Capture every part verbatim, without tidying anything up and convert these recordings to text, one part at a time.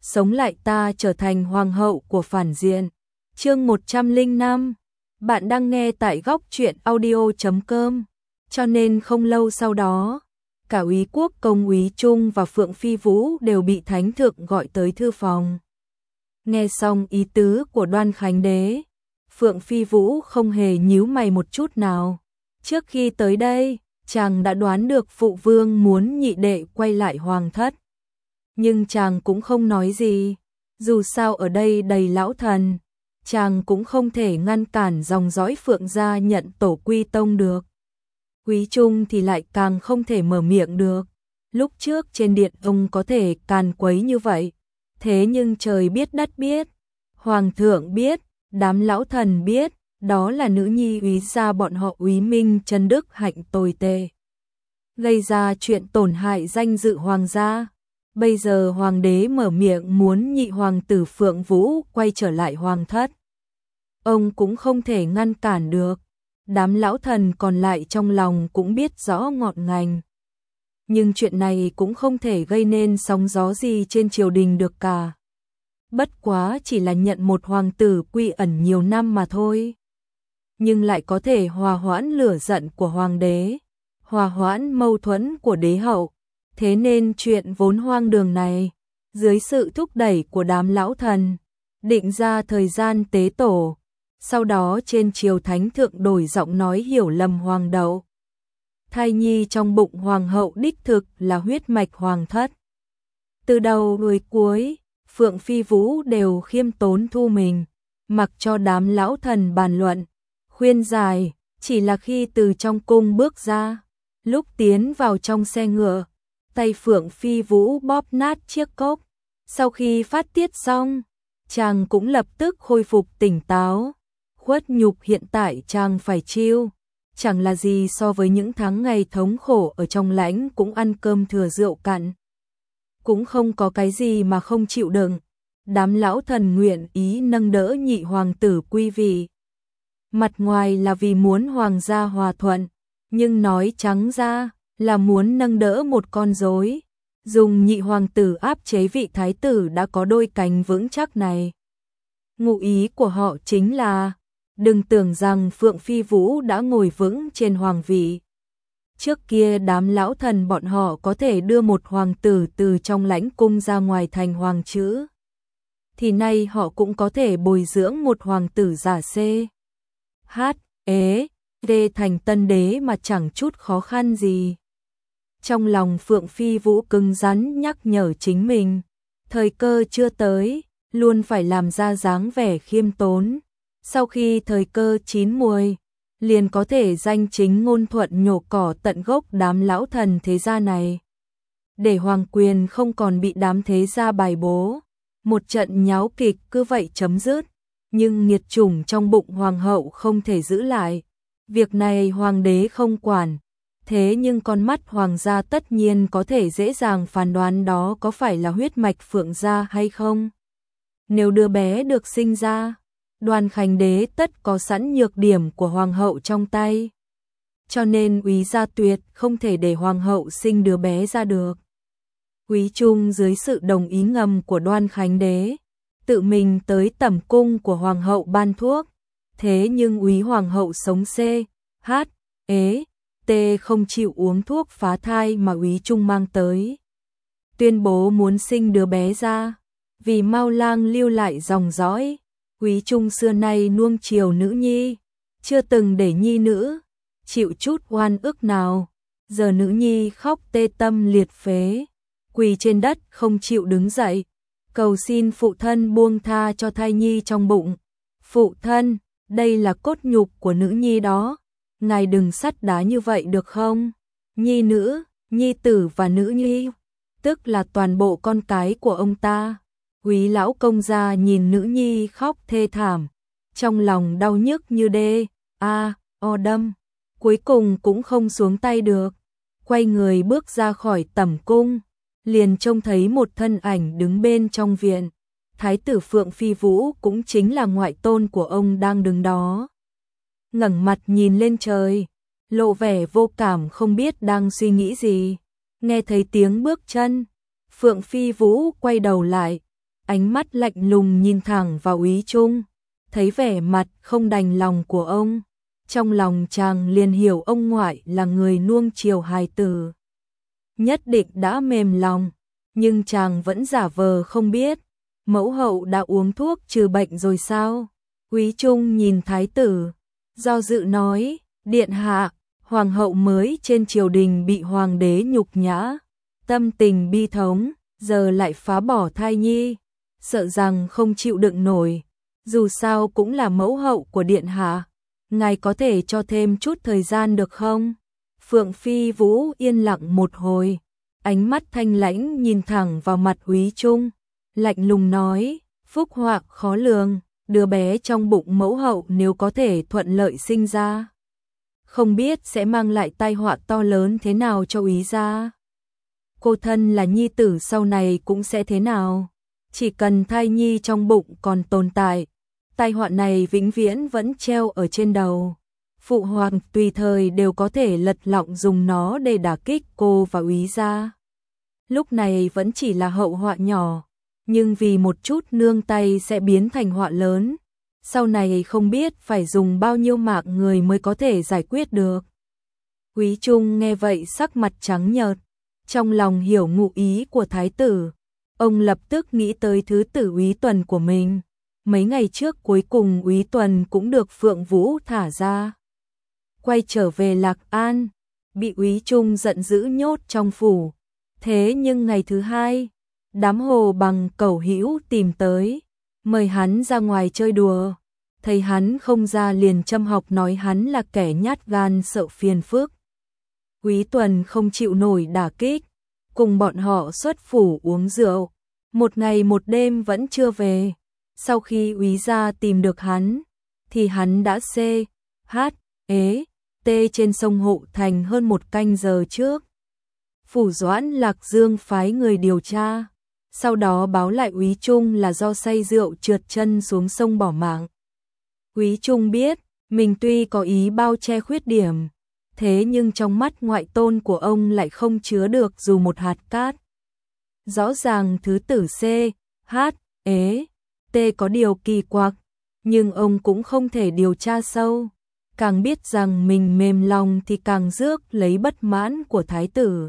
sống lại ta trở thành hoàng hậu của phản diện. Chương một trăm lẻ năm. Bạn đang nghe tại góc truyện audio chấm com. Cho nên không lâu sau đó, cả úy quốc công úy Trung và Phượng Phi Vũ đều bị thánh thượng gọi tới thư phòng. Nghe xong ý tứ của Đoan Khánh Đế, Phượng Phi Vũ không hề nhíu mày một chút nào. Trước khi tới đây, chàng đã đoán được phụ vương muốn nhị đệ quay lại hoàng thất. Nhưng chàng cũng không nói gì, dù sao ở đây đầy lão thần, chàng cũng không thể ngăn cản dòng dõi Phượng gia nhận tổ quy tông được. Úy Trung thì lại càng không thể mở miệng được. Lúc trước trên điện ông có thể càn quấy như vậy, thế nhưng trời biết đất biết, hoàng thượng biết, đám lão thần biết, đó là nữ nhi úy gia bọn họ Úy Minh chân đức hạnh tồi tệ, gây ra chuyện tổn hại danh dự hoàng gia. Bây giờ hoàng đế mở miệng muốn nhị hoàng tử Phượng Vũ quay trở lại hoàng thất, ông cũng không thể ngăn cản được. Đám lão thần còn lại trong lòng cũng biết rõ ngọn ngành, nhưng chuyện này cũng không thể gây nên sóng gió gì trên triều đình được cả. Bất quá chỉ là nhận một hoàng tử quy ẩn nhiều năm mà thôi, nhưng lại có thể hòa hoãn lửa giận của hoàng đế, hòa hoãn mâu thuẫn của đế hậu. Thế nên chuyện vốn hoang đường này, dưới sự thúc đẩy của đám lão thần, định ra thời gian tế tổ. Sau đó trên triều thánh thượng đổi giọng nói hiểu lầm hoàng đậu. Thai nhi trong bụng hoàng hậu đích thực là huyết mạch hoàng thất. Từ đầu đuôi cuối, Phượng Phi Vũ đều khiêm tốn thu mình, mặc cho đám lão thần bàn luận, khuyên giải. Chỉ là khi từ trong cung bước ra, lúc tiến vào trong xe ngựa, tay Phượng Phi Vũ bóp nát chiếc cốc. Sau khi phát tiết xong, chàng cũng lập tức khôi phục tỉnh táo. Khuất nhục hiện tại chàng phải chịu, chẳng là gì so với những tháng ngày thống khổ ở trong lãnh cũng ăn cơm thừa rượu cạn. Cũng không có cái gì mà không chịu đựng. Đám lão thần nguyện ý nâng đỡ nhị hoàng tử quy vị. Mặt ngoài là vì muốn hoàng gia hòa thuận, nhưng nói trắng ra là muốn nâng đỡ một con rối, dùng nhị hoàng tử áp chế vị thái tử đã có đôi cánh vững chắc này. Ngụ ý của họ chính là đừng tưởng rằng Phượng Phi Vũ đã ngồi vững trên hoàng vị. Trước kia đám lão thần bọn họ có thể đưa một hoàng tử từ trong lãnh cung ra ngoài thành hoàng chữ, thì nay họ cũng có thể bồi dưỡng một hoàng tử giả C, H, ế, D thành tân đế mà chẳng chút khó khăn gì. Trong lòng Phượng Phi Vũ cứng rắn nhắc nhở chính mình, thời cơ chưa tới, luôn phải làm ra dáng vẻ khiêm tốn. Sau khi thời cơ chín muồi, liền có thể danh chính ngôn thuận nhổ cỏ tận gốc đám lão thần thế gia này, để hoàng quyền không còn bị đám thế gia bài bố. Một trận nháo kịch cứ vậy chấm dứt, nhưng nghiệt chủng trong bụng hoàng hậu không thể giữ lại. Việc này hoàng đế không quản, thế nhưng con mắt hoàng gia tất nhiên có thể dễ dàng phán đoán đó có phải là huyết mạch Phượng gia hay không. Nếu đứa bé được sinh ra, Đoan Khánh Đế tất có sẵn nhược điểm của hoàng hậu trong tay, cho nên úy gia tuyệt không thể để hoàng hậu sinh đứa bé ra được. Úy Trung dưới sự đồng ý ngầm của Đoan Khánh Đế, tự mình tới tẩm cung của hoàng hậu ban thuốc, thế nhưng úy hoàng hậu sống C, H, ế, T không chịu uống thuốc phá thai mà úy Trung mang tới, tuyên bố muốn sinh đứa bé ra, vì mau lang lưu lại dòng dõi. Úy Trung xưa nay nuông chiều nữ nhi, chưa từng để nhi nữ chịu chút oan ức nào. Giờ nữ nhi khóc tê tâm liệt phế, quỳ trên đất không chịu đứng dậy, cầu xin phụ thân buông tha cho thai nhi trong bụng. Phụ thân, đây là cốt nhục của nữ nhi đó, ngài đừng sắt đá như vậy được không? Nhi nữ, nhi tử và nữ nhi, tức là toàn bộ con cái của ông ta. Úy lão công gia nhìn nữ nhi khóc thê thảm, trong lòng đau nhức như đê, a, o đâm, cuối cùng cũng không xuống tay được. Quay người bước ra khỏi tẩm cung, liền trông thấy một thân ảnh đứng bên trong viện. Thái tử Phượng Phi Vũ cũng chính là ngoại tôn của ông đang đứng đó. Ngẩng mặt nhìn lên trời, lộ vẻ vô cảm không biết đang suy nghĩ gì. Nghe thấy tiếng bước chân, Phượng Phi Vũ quay đầu lại, ánh mắt lạnh lùng nhìn thẳng vào Úy Trung, thấy vẻ mặt không đành lòng của ông, trong lòng chàng liền hiểu ông ngoại là người nuông chiều hài tử, nhất định đã mềm lòng, nhưng chàng vẫn giả vờ không biết. Mẫu hậu đã uống thuốc trừ bệnh rồi sao? Úy Trung nhìn thái tử, do dự nói, điện hạ, hoàng hậu mới trên triều đình bị hoàng đế nhục nhã, tâm tình bi thống, giờ lại phá bỏ thai nhi, sợ rằng không chịu đựng nổi, dù sao cũng là mẫu hậu của điện hạ, ngài có thể cho thêm chút thời gian được không? Phượng Phi Vũ yên lặng một hồi, ánh mắt thanh lãnh nhìn thẳng vào mặt Úy Trung, lạnh lùng nói, phúc họa khó lường, đứa bé trong bụng mẫu hậu nếu có thể thuận lợi sinh ra, không biết sẽ mang lại tai họa to lớn thế nào cho Úy gia. Cô thân là nhi tử sau này cũng sẽ thế nào? Chỉ cần thai nhi trong bụng còn tồn tại, tai họa này vĩnh viễn vẫn treo ở trên đầu. Phụ hoàng tùy thời đều có thể lật lọng dùng nó để đả kích cô và Úy gia. Lúc này vẫn chỉ là hậu họa nhỏ, nhưng vì một chút nương tay sẽ biến thành họa lớn. Sau này không biết phải dùng bao nhiêu mạng người mới có thể giải quyết được. Úy Trung nghe vậy sắc mặt trắng nhợt, trong lòng hiểu ngụ ý của thái tử. Ông lập tức nghĩ tới thứ tử Úy Tuần của mình. Mấy ngày trước cuối cùng Úy Tuần cũng được Phượng Vũ thả ra. Quay trở về Lạc An, bị Úy Trung giận dữ nhốt trong phủ. Thế nhưng ngày thứ hai, đám Hồ Bằng Cẩu Hữu tìm tới, mời hắn ra ngoài chơi đùa. Thấy hắn không ra liền châm học nói hắn là kẻ nhát gan sợ phiền phức. Úy Tuần không chịu nổi đả kích, cùng bọn họ xuất phủ uống rượu, một ngày một đêm vẫn chưa về. Sau khi Úy gia tìm được hắn, thì hắn đã xê, hát, ế, tê trên sông Hộ Thành hơn một canh giờ trước. Phủ Doãn Lạc Dương phái người điều tra, sau đó báo lại Úy Trung là do say rượu trượt chân xuống sông bỏ mạng. Úy Trung biết, mình tuy có ý bao che khuyết điểm, thế nhưng trong mắt ngoại tôn của ông lại không chứa được dù một hạt cát. Rõ ràng thứ tử C, H, ế, T có điều kỳ quặc, nhưng ông cũng không thể điều tra sâu. Càng biết rằng mình mềm lòng thì càng rước lấy bất mãn của thái tử.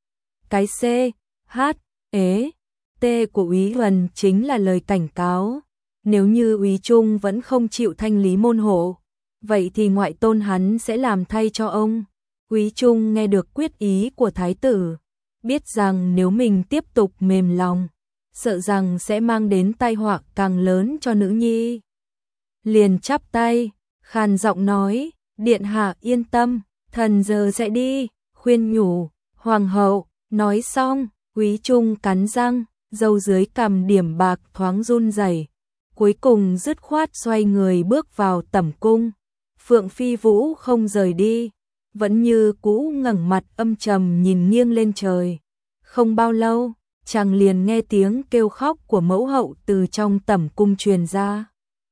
Cái C, H, ế, T của Úy Huần chính là lời cảnh cáo. Nếu như Úy Trung vẫn không chịu thanh lý môn hộ, vậy thì ngoại tôn hắn sẽ làm thay cho ông. Úy Trung nghe được quyết ý của thái tử, biết rằng nếu mình tiếp tục mềm lòng, sợ rằng sẽ mang đến tai họa càng lớn cho nữ nhi. Liền chắp tay, khàn giọng nói, điện hạ yên tâm, thần giờ sẽ đi, khuyên nhủ, hoàng hậu. Nói xong, Úy Trung cắn răng, râu dưới cằm điểm bạc thoáng run rẩy, cuối cùng dứt khoát xoay người bước vào tẩm cung. Phượng Phi Vũ không rời đi, vẫn như cũ ngẩng mặt âm trầm nhìn nghiêng lên trời. Không bao lâu, chàng liền nghe tiếng kêu khóc của mẫu hậu từ trong tẩm cung truyền ra.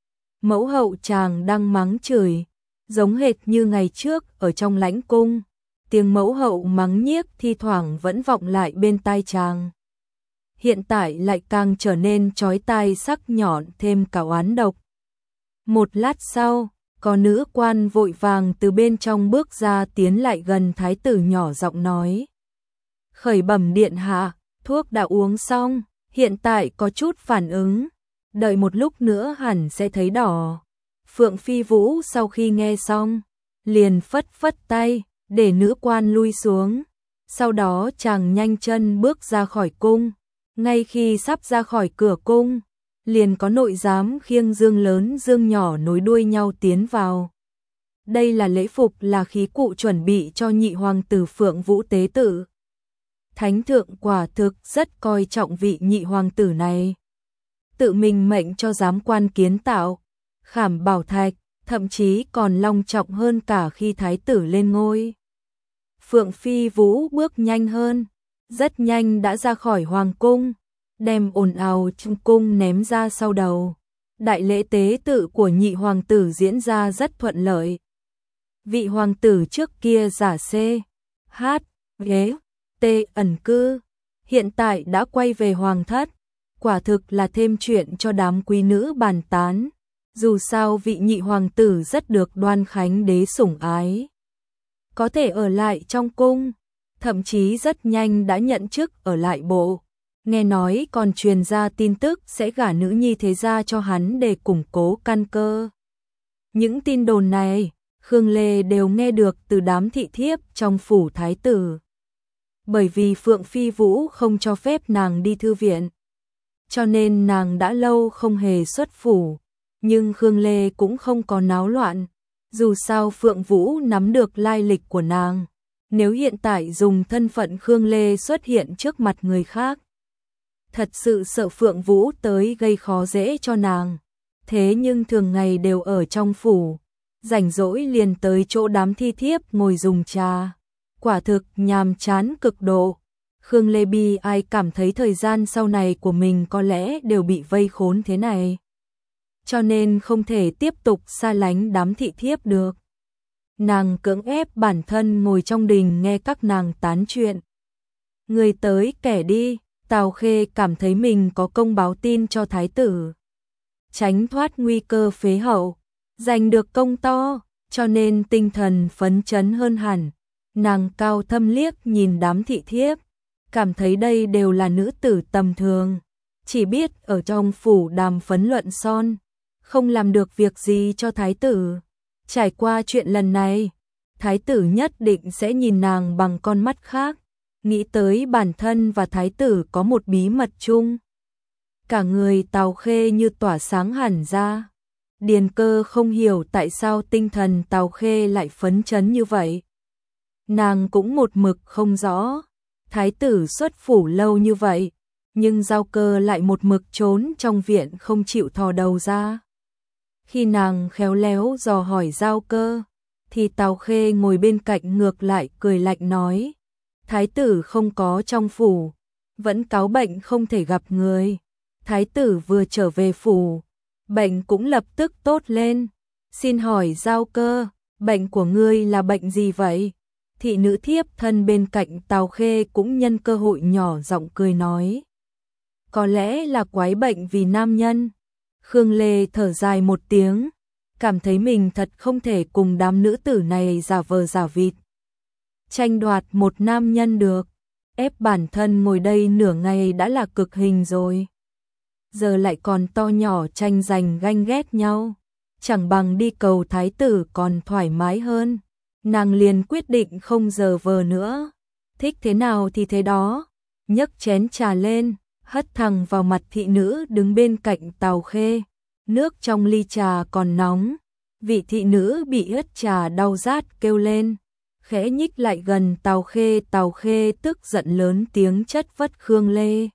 Mẫu hậu chàng đang mắng chửi, giống hệt như ngày trước ở trong lãnh cung. Tiếng mẫu hậu mắng nhiếc thi thoảng vẫn vọng lại bên tai chàng. Hiện tại lại càng trở nên chói tai sắc nhọn thêm cả oán độc. Một lát sau, có nữ quan vội vàng từ bên trong bước ra tiến lại gần thái tử nhỏ giọng nói. Khởi bẩm điện hạ, thuốc đã uống xong, hiện tại có chút phản ứng, đợi một lúc nữa hẳn sẽ thấy đỏ. Phượng Phi Vũ sau khi nghe xong, liền phất phất tay, để nữ quan lui xuống. Sau đó chàng nhanh chân bước ra khỏi cung. Ngay khi sắp ra khỏi cửa cung, liền có nội giám khiêng dương lớn dương nhỏ nối đuôi nhau tiến vào. Đây là lễ phục là khí cụ chuẩn bị cho nhị hoàng tử Phượng Vũ tế tự. Thánh thượng quả thực rất coi trọng vị nhị hoàng tử này. Tự mình mệnh cho giám quan kiến tạo, khảm bảo thạch, thậm chí còn long trọng hơn cả khi thái tử lên ngôi. Phượng Phi Vũ bước nhanh hơn, rất nhanh đã ra khỏi hoàng cung, đem ồn ào trong cung ném ra sau đầu. Đại lễ tế tự của nhị hoàng tử diễn ra rất thuận lợi. Vị hoàng tử trước kia giả C, H, ghế, T ẩn cư, hiện tại đã quay về hoàng thất, quả thực là thêm chuyện cho đám quý nữ bàn tán. Dù sao vị nhị hoàng tử rất được Đoan Khánh đế sủng ái, có thể ở lại trong cung, thậm chí rất nhanh đã nhận chức ở lại bộ. Nghe nói còn truyền ra tin tức sẽ gả nữ nhi thế gia cho hắn để củng cố căn cơ. Những tin đồn này, Khương Lê đều nghe được từ đám thị thiếp trong phủ thái tử. Bởi vì Phượng Phi Vũ không cho phép nàng đi thư viện, cho nên nàng đã lâu không hề xuất phủ. Nhưng Khương Lê cũng không có náo loạn, dù sao Phượng Vũ nắm được lai lịch của nàng. Nếu hiện tại dùng thân phận Khương Lê xuất hiện trước mặt người khác, thật sự sợ Phượng Vũ tới gây khó dễ cho nàng. Thế nhưng thường ngày đều ở trong phủ, rảnh rỗi liền tới chỗ đám thi thiếp ngồi dùng trà. Quả thực nhàm chán cực độ. Khương Lê bi ai cảm thấy thời gian sau này của mình có lẽ đều bị vây khốn thế này, cho nên không thể tiếp tục xa lánh đám thị thiếp được. Nàng cưỡng ép bản thân ngồi trong đình nghe các nàng tán chuyện. Người tới kẻ đi, Tào Khê cảm thấy mình có công báo tin cho thái tử, tránh thoát nguy cơ phế hậu, giành được công to, cho nên tinh thần phấn chấn hơn hẳn. Nàng cao thâm liếc nhìn đám thị thiếp, cảm thấy đây đều là nữ tử tầm thường, chỉ biết ở trong phủ đàm phấn luận son, không làm được việc gì cho thái tử. Trải qua chuyện lần này, thái tử nhất định sẽ nhìn nàng bằng con mắt khác, nghĩ tới bản thân và thái tử có một bí mật chung. Cả người Tào Khê như tỏa sáng hẳn ra. Điền Cơ không hiểu tại sao tinh thần Tào Khê lại phấn chấn như vậy. Nàng cũng một mực không rõ, thái tử xuất phủ lâu như vậy, nhưng Giao Cơ lại một mực trốn trong viện không chịu thò đầu ra. Khi nàng khéo léo dò hỏi Giao Cơ, thì Tào Khê ngồi bên cạnh ngược lại cười lạnh nói, thái tử không có trong phủ, vẫn cáu bệnh không thể gặp người. Thái tử vừa trở về phủ, bệnh cũng lập tức tốt lên. Xin hỏi Giao Cơ, bệnh của ngươi là bệnh gì vậy? Thị nữ thiếp thân bên cạnh Tào Khê cũng nhân cơ hội nhỏ giọng cười nói, có lẽ là quái bệnh vì nam nhân. Khương Lê thở dài một tiếng, cảm thấy mình thật không thể cùng đám nữ tử này giả vờ giả vịt, tranh đoạt một nam nhân được. Ép bản thân ngồi đây nửa ngày đã là cực hình rồi, giờ lại còn to nhỏ tranh giành ganh ghét nhau, chẳng bằng đi cầu thái tử còn thoải mái hơn. Nàng liền quyết định không giờ vờ nữa, thích thế nào thì thế đó, nhấc chén trà lên, hất thẳng vào mặt thị nữ đứng bên cạnh Tào Khê. Nước trong ly trà còn nóng, vị thị nữ bị hất trà đau rát kêu lên, khẽ nhích lại gần Tào Khê. Tào Khê tức giận lớn tiếng chất vấn Khương Lê,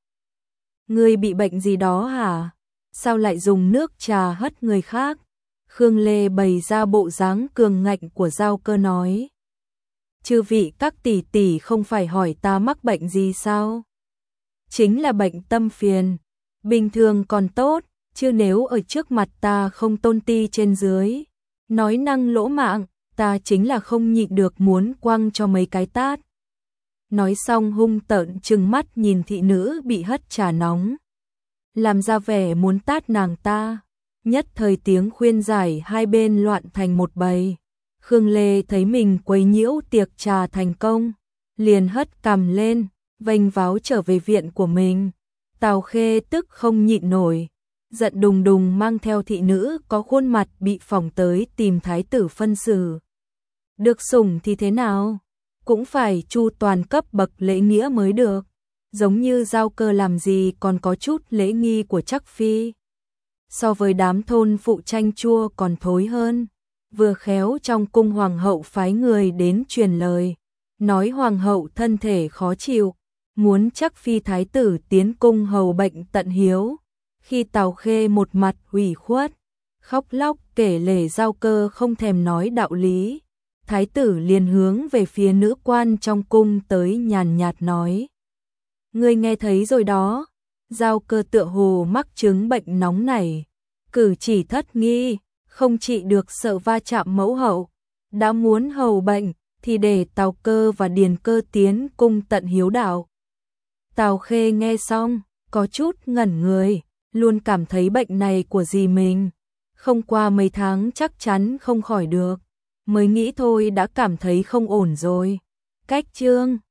ngươi bị bệnh gì đó hả? Sao lại dùng nước trà hất người khác? Khương Lê bày ra bộ dáng cường ngạnh của Giao Cơ nói, chư vị các tỷ tỷ không phải hỏi ta mắc bệnh gì sao? Chính là bệnh tâm phiền, bình thường còn tốt, chứ nếu ở trước mặt ta không tôn ti trên dưới, nói năng lỗ mãng, ta chính là không nhịn được muốn quăng cho mấy cái tát. Nói xong hung tợn trừng mắt nhìn thị nữ bị hất trà nóng, làm ra vẻ muốn tát nàng ta. Nhất thời tiếng khuyên giải hai bên loạn thành một bầy. Khương Lê thấy mình quấy nhiễu tiệc trà thành công, liền hất cằm lên, vênh váo trở về viện của mình. Tào Khê tức không nhịn nổi, giận đùng đùng mang theo thị nữ có khuôn mặt bị phỏng tới tìm thái tử phân xử. Được sủng thì thế nào, cũng phải chu toàn cấp bậc lễ nghĩa mới được, giống như Giao Cơ làm gì còn có chút lễ nghi của Trắc Phi. So với đám thôn phụ chanh chua còn thối hơn. Vừa khéo trong cung hoàng hậu phái người đến truyền lời, nói hoàng hậu thân thể khó chịu, muốn Trắc Phi thái tử tiến cung hầu bệnh tận hiếu. Khi Tào Khê một mặt ủy khuất, khóc lóc kể lể Giao Cơ không thèm nói đạo lý, thái tử liền hướng về phía nữ quan trong cung tới nhàn nhạt nói, ngươi nghe thấy rồi đó. Giao Cơ tựa hồ mắc chứng bệnh nóng này, cử chỉ thất nghi, không trị được sợ va chạm mẫu hậu, đã muốn hầu bệnh thì để Tào Cơ và Điền Cơ tiến cung tận hiếu đạo. Tào Khê nghe xong, có chút ngẩn người, luôn cảm thấy bệnh này của dì mình không qua mấy tháng chắc chắn không khỏi được, mới nghĩ thôi đã cảm thấy không ổn rồi. Cách chương